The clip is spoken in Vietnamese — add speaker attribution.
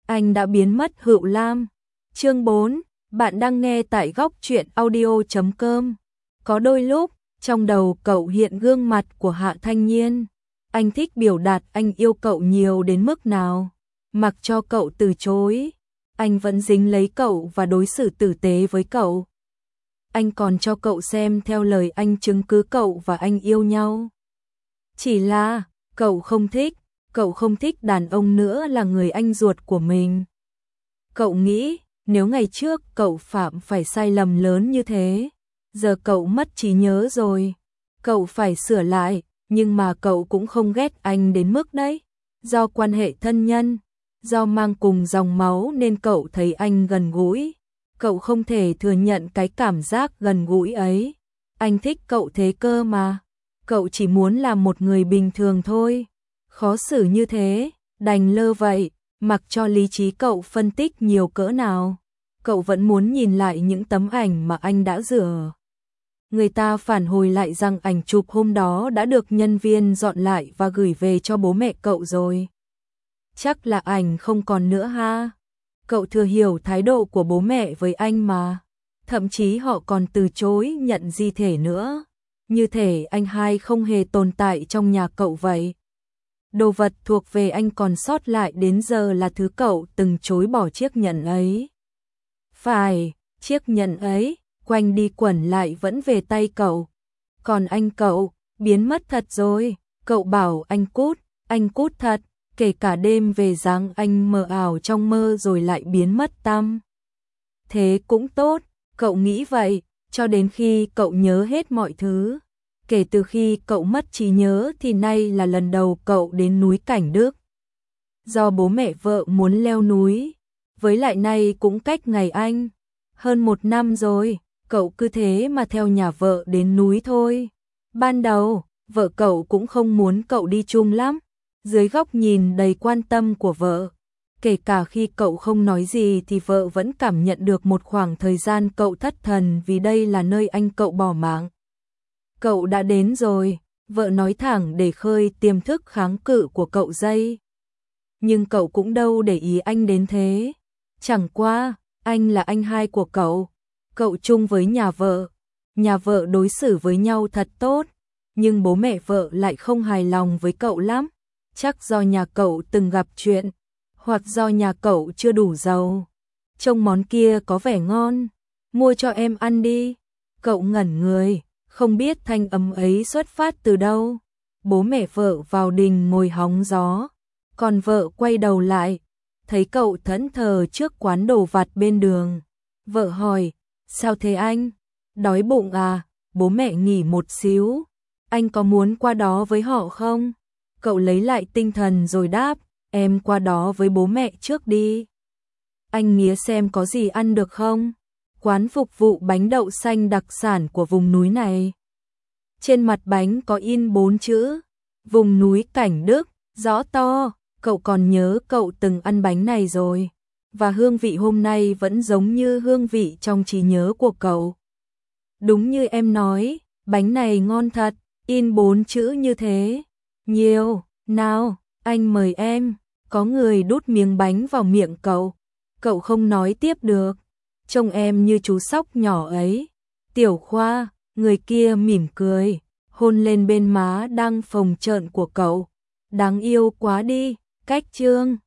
Speaker 1: anh đã biến mất Hựu Lam. Chương 4, bạn đang nghe tại góc truyện audio.com. Có đôi lúc, trong đầu cậu hiện gương mặt của Hạ Thanh Nhiên. Anh thích biểu đạt anh yêu cậu nhiều đến mức nào. Mặc cho cậu từ chối, anh vẫn dính lấy cậu và đối xử tử tế với cậu. Anh còn cho cậu xem theo lời anh chứng cứ cậu và anh yêu nhau. Chỉ là, cậu không thích đàn ông nữa là người anh ruột của mình. Cậu nghĩ, nếu ngày trước cậu phạm phải sai lầm lớn như thế, giờ cậu mất trí nhớ rồi, cậu phải sửa lại, nhưng mà cậu cũng không ghét anh đến mức đấy. Do quan hệ thân nhân, do mang cùng dòng máu nên cậu thấy anh gần gũi. Cậu không thể thừa nhận cái cảm giác gần gũi ấy. Anh thích cậu thế cơ mà. Cậu chỉ muốn là một người bình thường thôi. Khó xử như thế, đành lơ vậy, mặc cho lý trí cậu phân tích nhiều cỡ nào. Cậu vẫn muốn nhìn lại những tấm ảnh mà anh đã rửa. Người ta phản hồi lại rằng ảnh chụp hôm đó đã được nhân viên dọn lại và gửi về cho bố mẹ cậu rồi. Chắc là ảnh không còn nữa ha. Cậu thừa hiểu thái độ của bố mẹ với anh mà. Thậm chí họ còn từ chối nhận di thể nữa. Như thể anh hai không hề tồn tại trong nhà cậu vậy. Đồ vật thuộc về anh còn sót lại đến giờ là thứ cậu từng chối bỏ chiếc nhẫn ấy. Phải, chiếc nhẫn ấy, quanh đi quẩn lại vẫn về tay cậu. Còn anh cậu, biến mất thật rồi. Cậu bảo anh cút thật. Kể cả đêm về dáng anh mờ ảo trong mơ rồi lại biến mất tăm. Thế cũng tốt, cậu nghĩ vậy, cho đến khi cậu nhớ hết mọi thứ. Kể từ khi cậu mất trí nhớ thì nay là lần đầu cậu đến núi Cảnh Đức. Do bố mẹ vợ muốn leo núi, với lại nay cũng cách ngày anh. Hơn 1 năm rồi, cậu cứ thế mà theo nhà vợ đến núi thôi. Ban đầu, vợ cậu cũng không muốn cậu đi chung lắm. Dưới góc nhìn đầy quan tâm của vợ, kể cả khi cậu không nói gì thì vợ vẫn cảm nhận được một khoảng thời gian cậu thất thần vì đây là nơi anh cậu bỏ mạng. Cậu đã đến rồi, vợ nói thẳng để khơi tiềm thức kháng cự của cậu dây. Nhưng cậu cũng đâu để ý anh đến thế. Chẳng qua, anh là anh hai của cậu. Cậu chung với nhà vợ đối xử với nhau thật tốt, nhưng bố mẹ vợ lại không hài lòng với cậu lắm. Chắc do nhà cậu từng gặp chuyện, hoặc do nhà cậu chưa đủ giàu. Trông món kia có vẻ ngon, mua cho em ăn đi. Cậu ngẩn người, không biết thanh âm ấy xuất phát từ đâu. Bố mẹ vợ vào đình ngồi hóng gió, còn vợ quay đầu lại, thấy cậu thẫn thờ trước quán đồ vặt bên đường. Vợ hỏi, sao thế anh? Đói bụng à? Bố mẹ nghỉ một xíu, anh có muốn qua đó với họ không? Cậu lấy lại tinh thần rồi đáp, em qua đó với bố mẹ trước đi. Anh nghía xem có gì ăn được không? Quán phục vụ bánh đậu xanh đặc sản của vùng núi này. Trên mặt bánh có in 4 chữ, vùng núi Cảnh Đức, rõ to. Cậu còn nhớ cậu từng ăn bánh này rồi. Và hương vị hôm nay vẫn giống như hương vị trong trí nhớ của cậu. Đúng như em nói, bánh này ngon thật, in 4 chữ như thế. Nhiều, nào, anh mời em. Có người đút miếng bánh vào miệng cậu. Cậu không nói tiếp được. Trông em như chú sóc nhỏ ấy. Tiểu Khoa, người kia mỉm cười, hôn lên bên má đang phồng trợn của cậu. Đáng yêu quá đi, cách chương.